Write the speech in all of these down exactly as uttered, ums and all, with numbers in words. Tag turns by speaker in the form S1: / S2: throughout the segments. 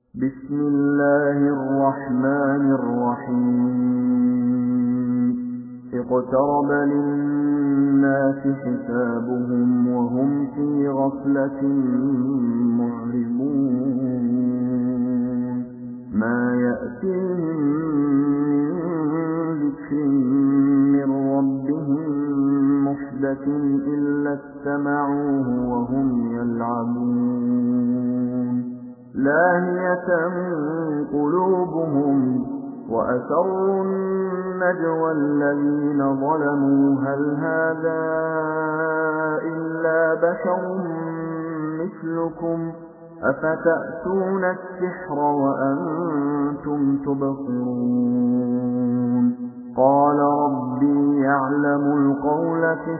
S1: بسم الله الرحمن الرحيم اقترب للناس حسابهم وهم في غفلة معرضون ما يأتيهم من ذكر من ربهم محدث إلا استمعوه وهم يلعبون لاهية قلوبهم وأسروا النجوى الذين ظلموا هل هذا إلا بشر مثلكم أفتأتون السحر وأنتم تبصرون قال ربي يعلم القول في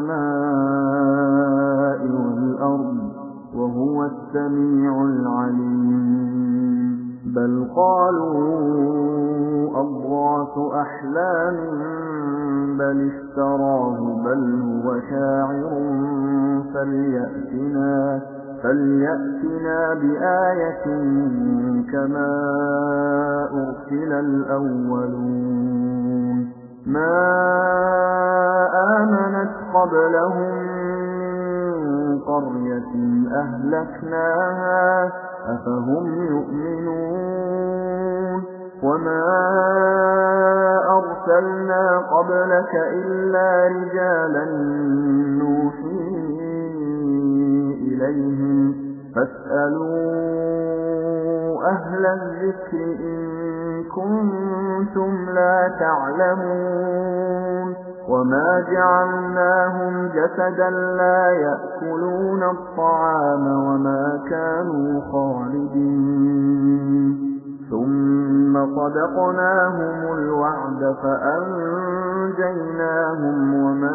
S1: السماء والأرض وهو السميع العليم بل قالوا أضغاث أحلام بل افتراه بل هو شاعر فليأتنا, فليأتنا بآية كما أرسل الأولون ما آمنت قبلهم قرية أهلكناها أفهم يؤمنون وما أرسلنا قبلك إلا رجالا نوحي إليهم فاسألوا أهل الذكر إن كنتم لا تعلمون وما جعلناهم جسدا لا يأكلون الطعام وما كانوا خالدين ثم صدقناهم الوعد فأنجيناهم ومن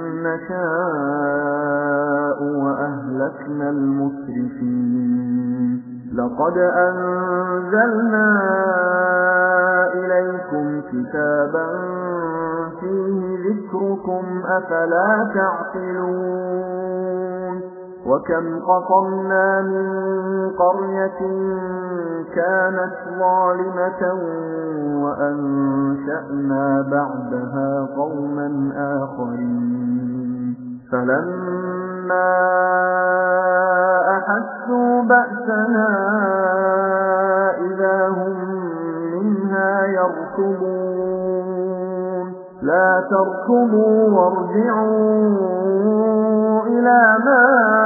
S1: نشاء وأهلكنا المسرفين لقد أنزلنا إليكم كتابا فيه ذكركم أفلا تعقلون وكم قصمنا من قرية كانت ظالمة وأنشأنا بعدها قوما آخرين فلما أحسوا بأسنا إذا هم منها يركضون لا تركضوا وارجعوا إلى ما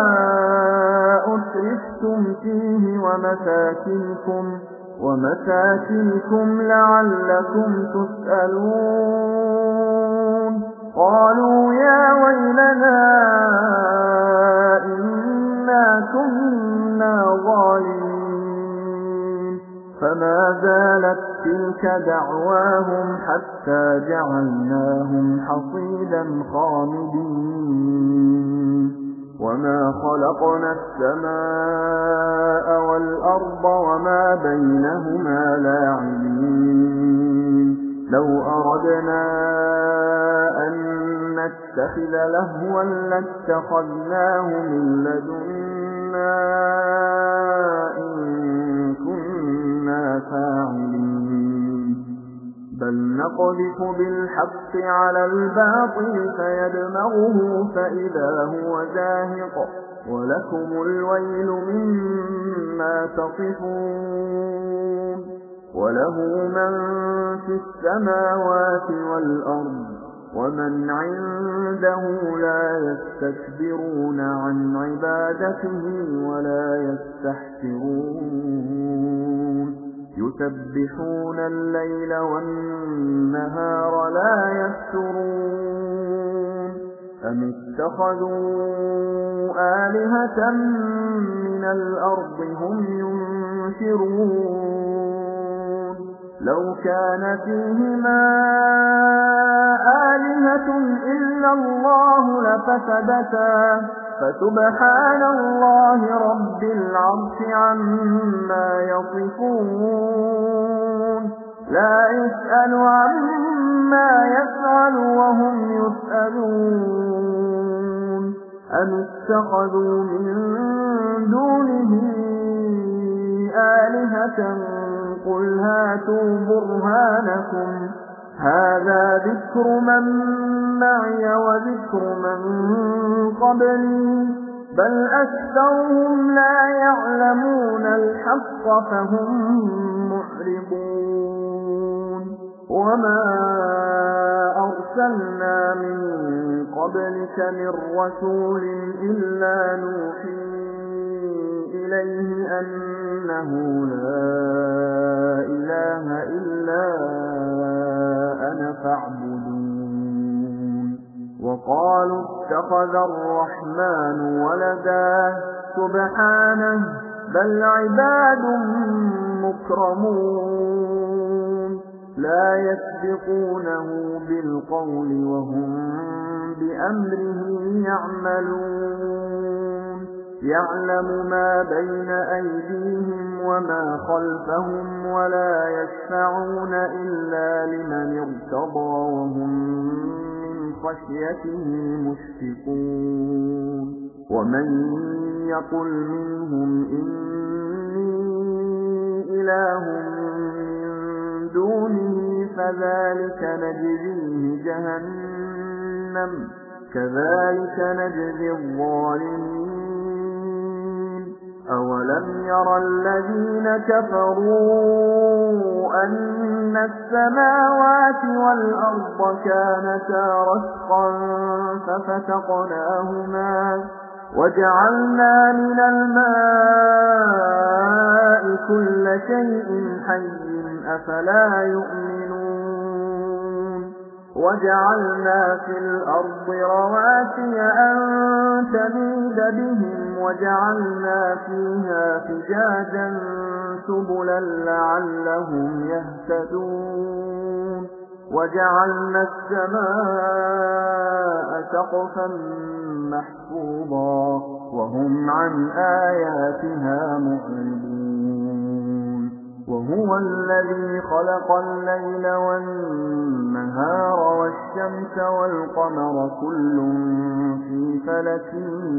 S1: أترفتم فيه ومساكنكم, ومساكنكم لعلكم تسألون قالوا يا ويلنا إنا كنا ظالمين فما زالت تلك دعواهم حتى جعلناهم حصيدا خامدين وما خلقنا السماء والأرض وما بينهما لاعبين لو أردنا أن نتخذ لهوا لاتخذناه من لدنا إن كنا فاعلين بل نقذف بالحق على الباطل فيدمغه فإذا هو زاهق ولكم الويل مما تصفون وله من في السماوات والأرض ومن عنده لا يستكبرون عن عبادته ولا يستحسرون يسبحون الليل والنهار لا يفترون أم اتخذوا آلهة من الأرض هم ينشرون لو كان فيهما آلهة إلا الله لفسدتا فسبحان الله رب العرش عما يصفون لا يسأل عما يفعل وهم يسألون أم اتخذوا من دونه آلهة قل هاتوا برهانكم هذا ذكر من معي وذكر من قبلي بل أكثرهم لا يعلمون الحق فهم معرضون وما أرسلنا من قبلك من رسول إلا نوحي إليه أنه لا إله إلا أنا فاعبدون وقالوا اتخذ الرحمن ولدا سبحانه بل عباد مكرمون لا يسبقونه بالقول وهم بأمره يعملون يعلم ما بين أيديهم وما خلفهم ولا يشفعون إلا لمن ارتضى وهم من خشيته مشفقون ومن يقل منهم إني إله من دونه فذلك نجزيه جهنم كذلك نجزي الظالمين أولم ير الذين كفروا أن السماوات والأرض كانتا رتقا ففتقناهما وجعلنا من الماء كل شيء حي أفلا يؤمنون وجعلنا في الأرض رواسي أن تميد بهم وجعلنا فيها فجاجا سبلا لعلهم يهتدون وجعلنا السماء سقفا محفوظا وهم عن آياتها معرضون وهو الذي خلق الليل والنهار والشمس والقمر كل في فلك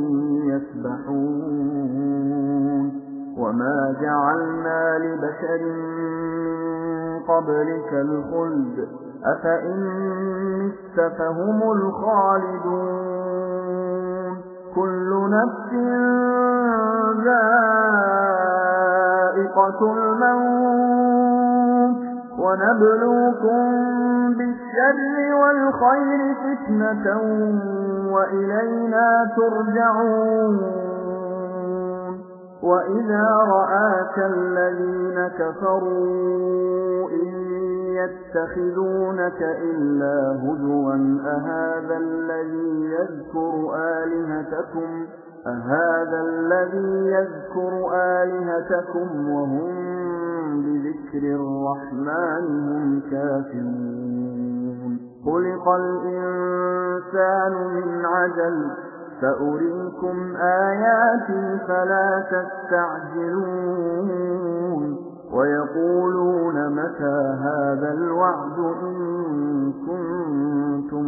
S1: يسبحون وما جعلنا لبشر من قبلك الخلد أفإن مت فهم الخالدون كل نفس ذائقة الموت ونبلوكم بالشر والخير فتنة وإلينا ترجعون وإذا رآك الذين كفروا إن يتخذونك إلا هزوا أهذا الذي يذكر آلهتكم أهذا الذي يذكر آلهتكم وهم بذكر الرحمن هم كافرون خلق الإنسان من عجل سأريكم آياتي فلا تستعجلون ويقولون متى هذا الوعد إن كنتم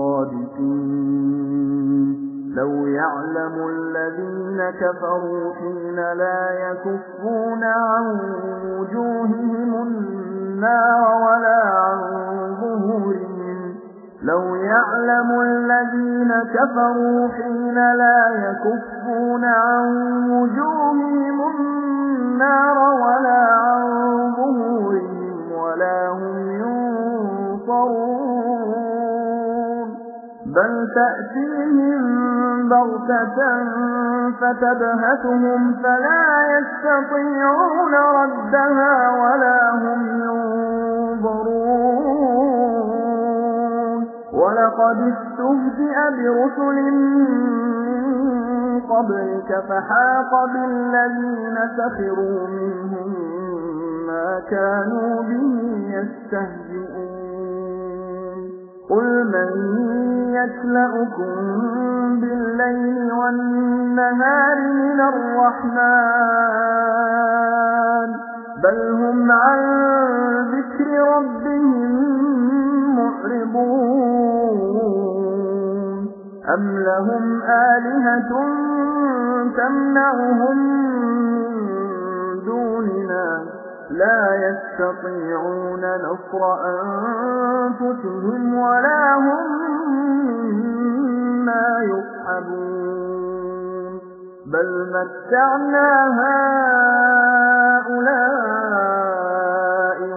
S1: صادقين لو يعلم الذين كفروا حين لا يكفون عن وجوههم النار ولا عن ظهورهم لو يعلم الذين كفروا حين لا يكفون عن وجوههم النار ولا عن ظهورهم ولا هم ينصرون بل تأتيهم بغتة فتبهتهم فلا يستطيعون ردها ولا هم ينظرون ولقد استهزئ برسل من قبلك فحاق بالذين سخروا منهم ما كانوا به يستهزئون قل من يكلؤكم بالليل والنهار من الرحمن بل هم عن ذكر ربهم معرضون أم لهم آلهة تمنعهم من دوننا لا يستطيعون نصر أنفسهم ولا هم منا يصحبون بل متعنا هؤلاء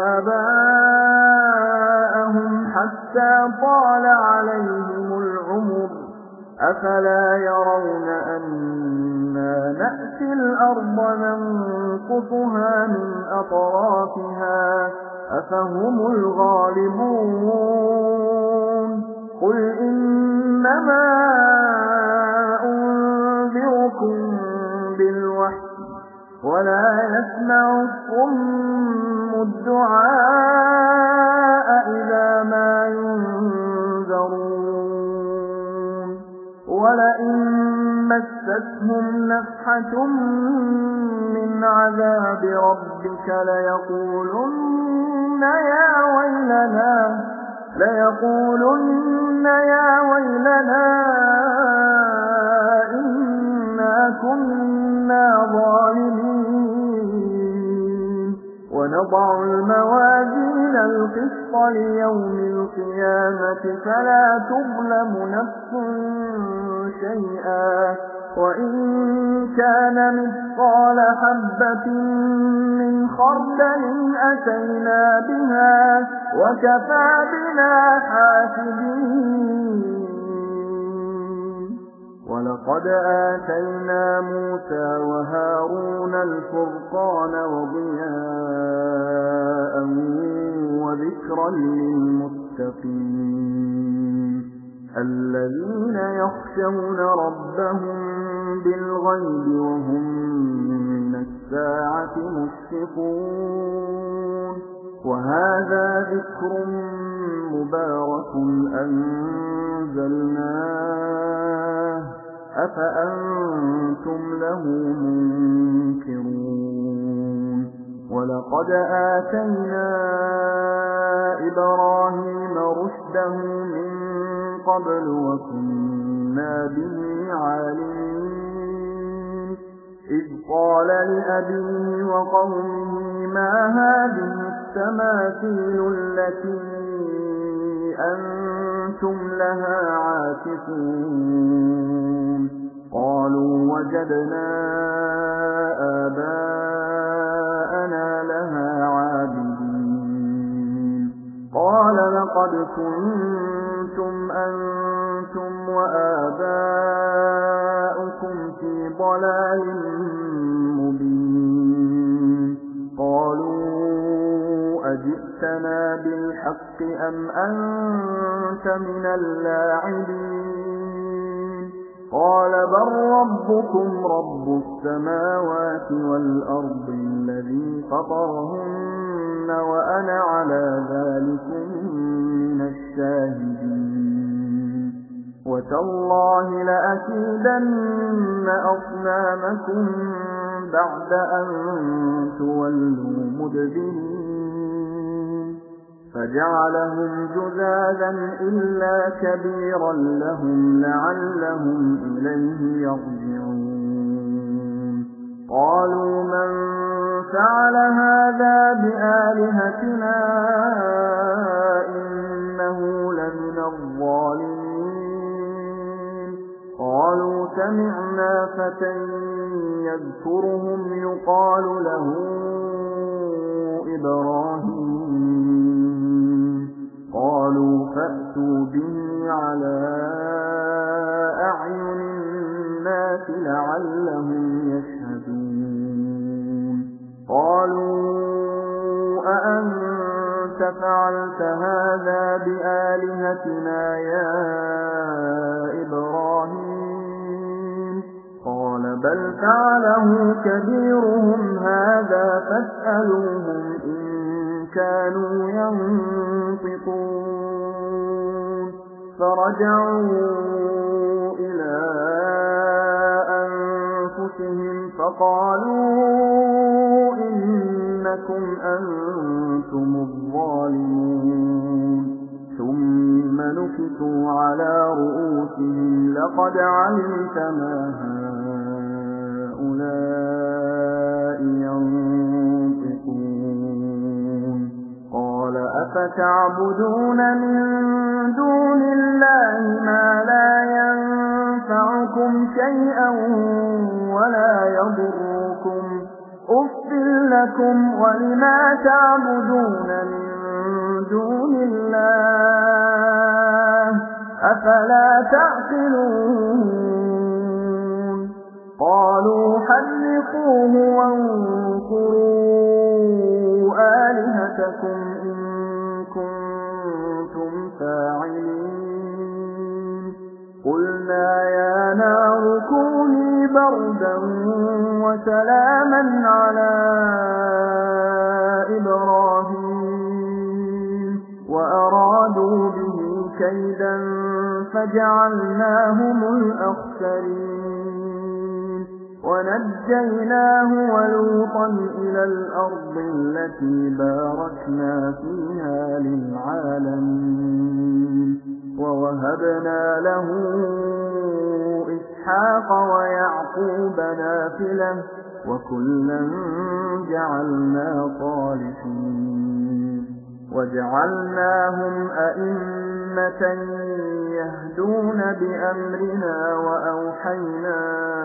S1: وآباءهم حتى طال عليهم العمر أفلا يرون أنا نأتي الأرض ننقصها من أطرافها أفهم الغالبون قل إنما أنذركم بالوحي ولا يسمع الصم الدعاء إذا ما ينذرون ولئن مستهم نفحة من عذاب ربك ليقولن يا ويلنا ليقولن يا ويلنا إنا كنا ظالمين ونضع الموازين القسط ليوم القيامة فلا تظلم نفس شيئا وإن كان مثقال حبة من خردل أتينا بها وكفى بنا حاسبين ولقد آتينا موسى وهارون الفرقان وضياء وذكرا للمتقين الذين يخشون ربهم بالغيب وهم من الساعة مشفقون وهذا ذكر مبارك أنزلناه أفأنتم له منكرون ولقد آتينا إبراهيم رشده من قبل وكنا به عالمين إذ قال لأبيه وقومه ما هذه التماثيل التي أنتم لها عاكفون قالوا وجدنا آباءنا لها عابدين قال لقد كنتم أنتم وآباؤكم في ضلال مبين قالوا أجئتنا بالحق أم أنت من اللاعبين قال بل ربكم رب السماوات والأرض الذي فطرهن وأنا على ذلك من الشاهدين وتالله لأكيدن أصنامكم بعد أن تولوا مدبرين فجعلهم جذاذا إلا كبيرا لهم لعلهم إليه يرجعون قالوا من فعل هذا بآلهتنا إنه لمن الظالمين قالوا سمعنا فتى يذكرهم يقال له إبراهيم قالوا فأتوا به على أعين الناس لعلهم يشهدون قالوا أأنت فعلت هذا بآلهتنا يا إبراهيم قال بل فعله كبيرهم هذا فاسألوهم إن كانوا ينطقون فرجعوا إلى أنفسهم فقالوا إنكم أنتم الظالمون ثم نكتوا على رؤوسهم لقد علمت ما هؤلاء ينطقون أفتعبدون من دون الله ما لا ينفعكم شيئا ولا يضركم أُفٍّ لكم ولما تعبدون من دون الله أفلا تعقلون قالوا حرقوه وانصروا آلهتكم إن كنتم فاعلين قلنا يا نار كوني بردا وسلاما على إبراهيم وأرادوا به كيدا فجعلناهم الأخسرين ونجيناه ولوطا إلى الأرض التي باركنا فيها للعالمين ووهبنا له إسحاق ويعقوب نافلة وكلا جعلنا صالحين وجعلناهم أئمة يهدون بأمرنا وأوحينا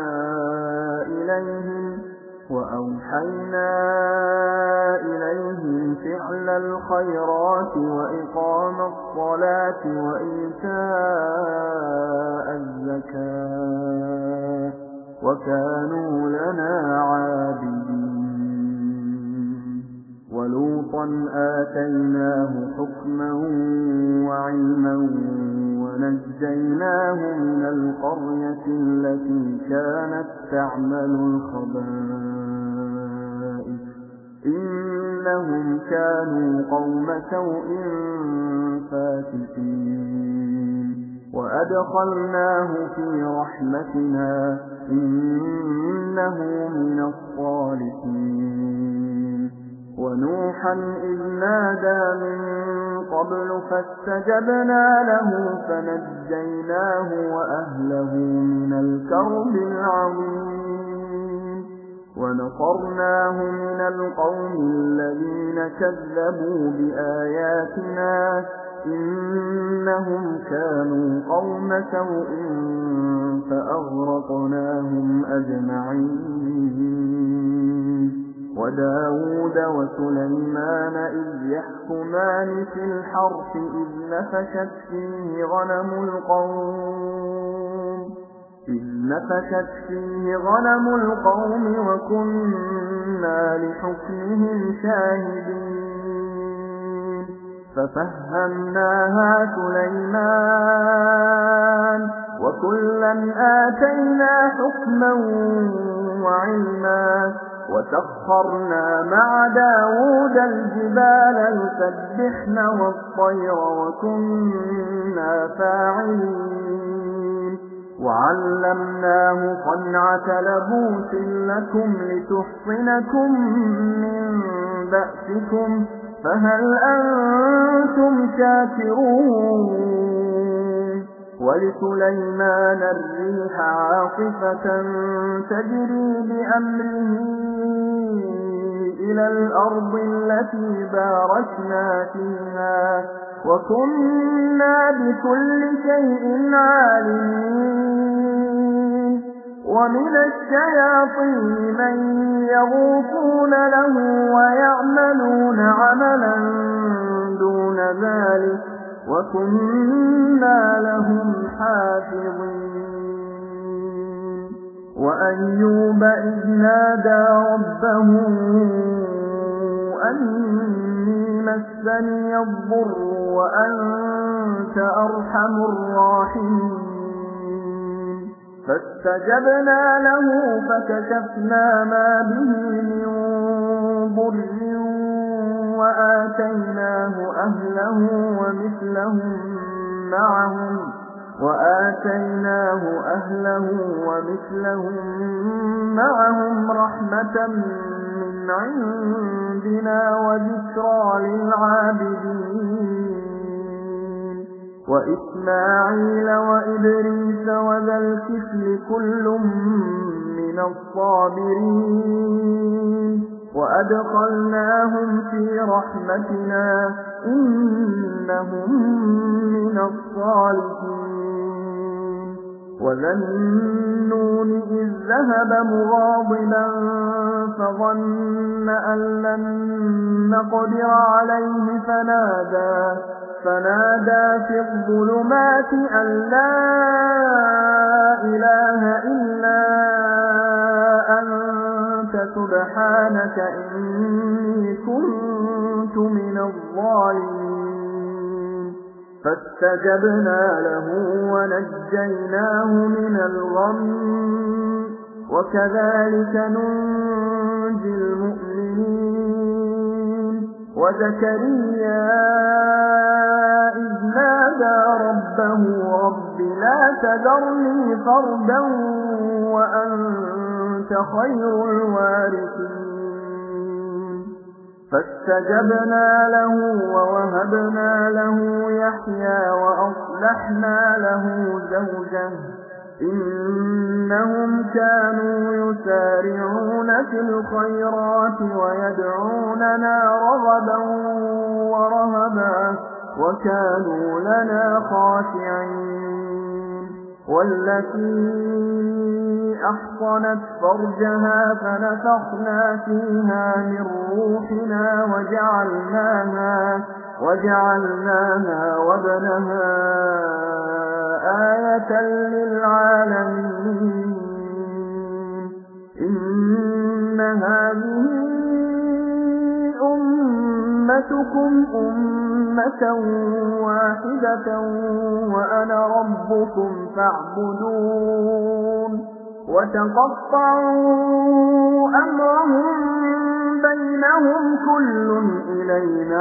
S1: إليهم وأوحينا إليهم فعل الخيرات وإقام الصلاة وإيتاء الزكاة وكانوا لنا عابدين ولوطا آتيناه حكما وعلما ونجيناه من القرية التي كانت تعمل الخبائث إنهم كانوا قوم سوء فاسقين وأدخلناه في رحمتنا إنه من الصالحين ونوحا إذ نادى من قبل فاستجبنا له فنجيناه وأهله من الكرب العظيم ونصرناه من القوم الذين كذبوا بآياتنا إنهم كانوا قوم سوء فأغرقناهم أجمعين وداود وسليمان إذ يحكمان في الحرث إذ نفشت فيه غنم القوم إذ نفشت فيه غنم القوم وكنا لحكمهم شاهدين ففهمناها سليمان وكلا آتينا حكما وعلما وسخرنا مع داود الجبال يسبحن والطير وكنا فاعلين وعلمناه صنعة لبوس لكم لتحصنكم من بأسكم فهل أنتم شاكرون ولسليمان الريح عاصفة تجري بأمره إلى الأرض التي باركنا فيها وكنا بكل شيء عالمين ومن الشياطين من يغوصون له ويعملون عملا دون ذلك وكنا لهم حافظين وأيوب إذ نادى ربه أني مسني الضر وأنت أرحم الراحمين فاستجبنا له فكشفنا ما به من ضر وآتيناه أهله ومثلهم معهم وآتيناه أهله ومثلهم معهم رحمة من عندنا وذكرى للعابدين وإسماعيل وإدريس وذا الكفل كل من الصابرين وأدخلناهم في رحمتنا إنهم من الصالحين وذا النون إذ ذهب مغاضبا فظن أن لن نقدر عليه فنادى فنادى في الظلمات أن لا إله إلا أنت سبحانك إني كنت من الظالمين فاستجبنا له ونجيناه من الغم وكذلك ننجي المؤمنين وزكريا إذ نادى ربه رب لا تذرني فردا وأنت خير الوارثين فاستجبنا له ووهبنا له يحيى وأصلحنا له زوجه إنهم كانوا يسارعون في الخيرات ويدعوننا رغبا ورهبا وكانوا لنا خاشعين والتي أحصنت فرجها فنفخنا فيها من روحنا وجعلناها, وجعلناها وابنها آية للعالمين إن هذه أمتكم أمة واحدة وأنا ربكم فاعبدون وتقطعوا أمرهم بينهم كل إلينا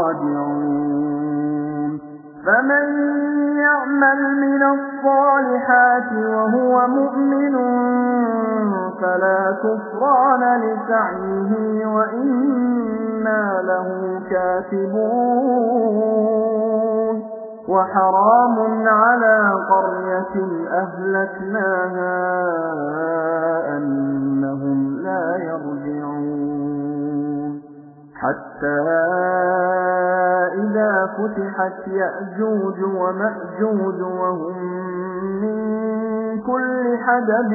S1: راجعون فمن يعمل من الصالحات وهو مؤمن فلا كفران لسعيه وإنا له كاتبون وحرام على قرية أهلكناها أنهم لا يرجعون حتى إذا فتحت يأجوج ومأجوج وهم من كل حدب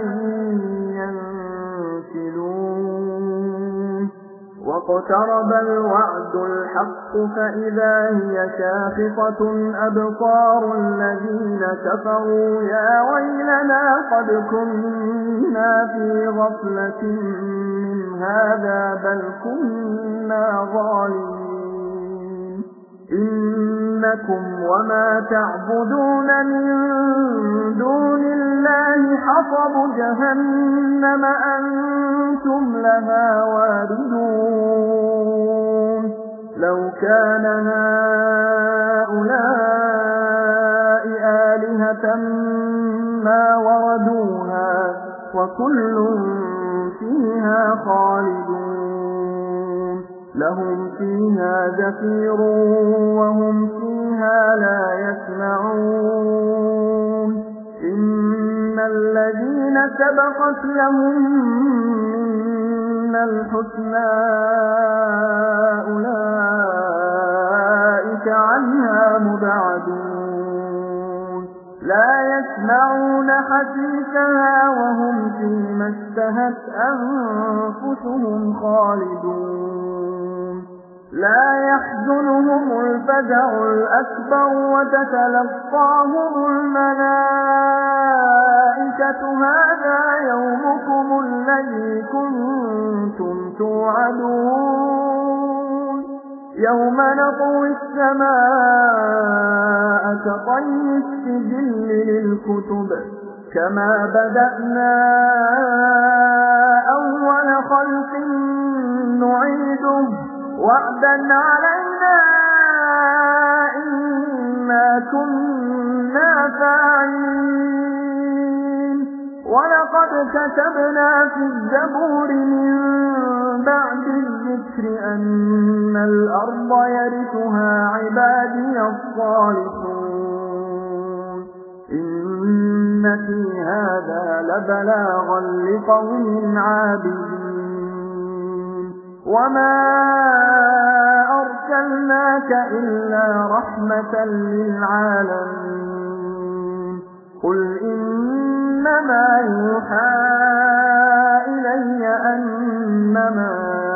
S1: ينسلون واقترب الوعد الحق فإذا هي شاخصة أبصار الذين كفروا يا ويلنا قد كنا في غفلة من هذا بل كنا ظالمين إنكم وما تعبدون من دون الله حصب جهنم أنتم لها واردون لو كان هؤلاء آلهة ما وردوها وكل فيها خالدون لهم فيها زفير وهم فيها لا يسمعون إن الذين سبقت لهم من الحسنى أولئك عنها مبعدون لا يسمعون حسيسها وهم فيما اشتهت أنفسهم خالدون لا يحزنهم الفزع الأكبر وتتلقاهم الملائكة هذا يومكم الذي كنتم توعدون يوم نطوي السماء كطي السجل للكتب كما بدأنا أول خلق نعيده وعدا علينا إنا كنا فاعلين ولقد كتبنا في الزبور من بعد الذكر أن الأرض يرثها عبادي الصالحون إن في هذا لبلاغا لقوم عابدين وما أرسلنا أرسلناك إلا رحمة للعالمين قل إنما يوحى إلي أنما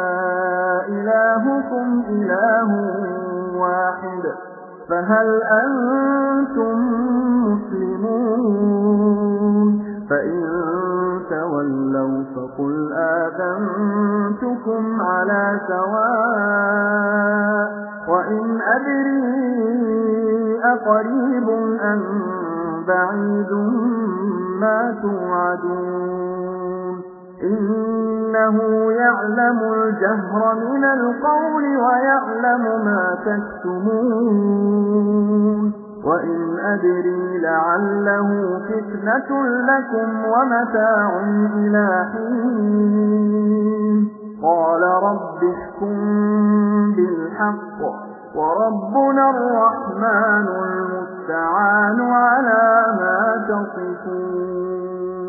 S1: إلهكم إله واحد فهل أنتم مسلمون فإن تولوا فقل آذنتكم على سواء وإن أدري أقريب أم بعيد ما توعدون إنه يعلم الجهر من القول ويعلم ما تكتمون وإن أدري لعله فتنة لكم ومتاع إلى حين قال رب احكم بالحق وربنا الرحمن المستعان على ما تصفون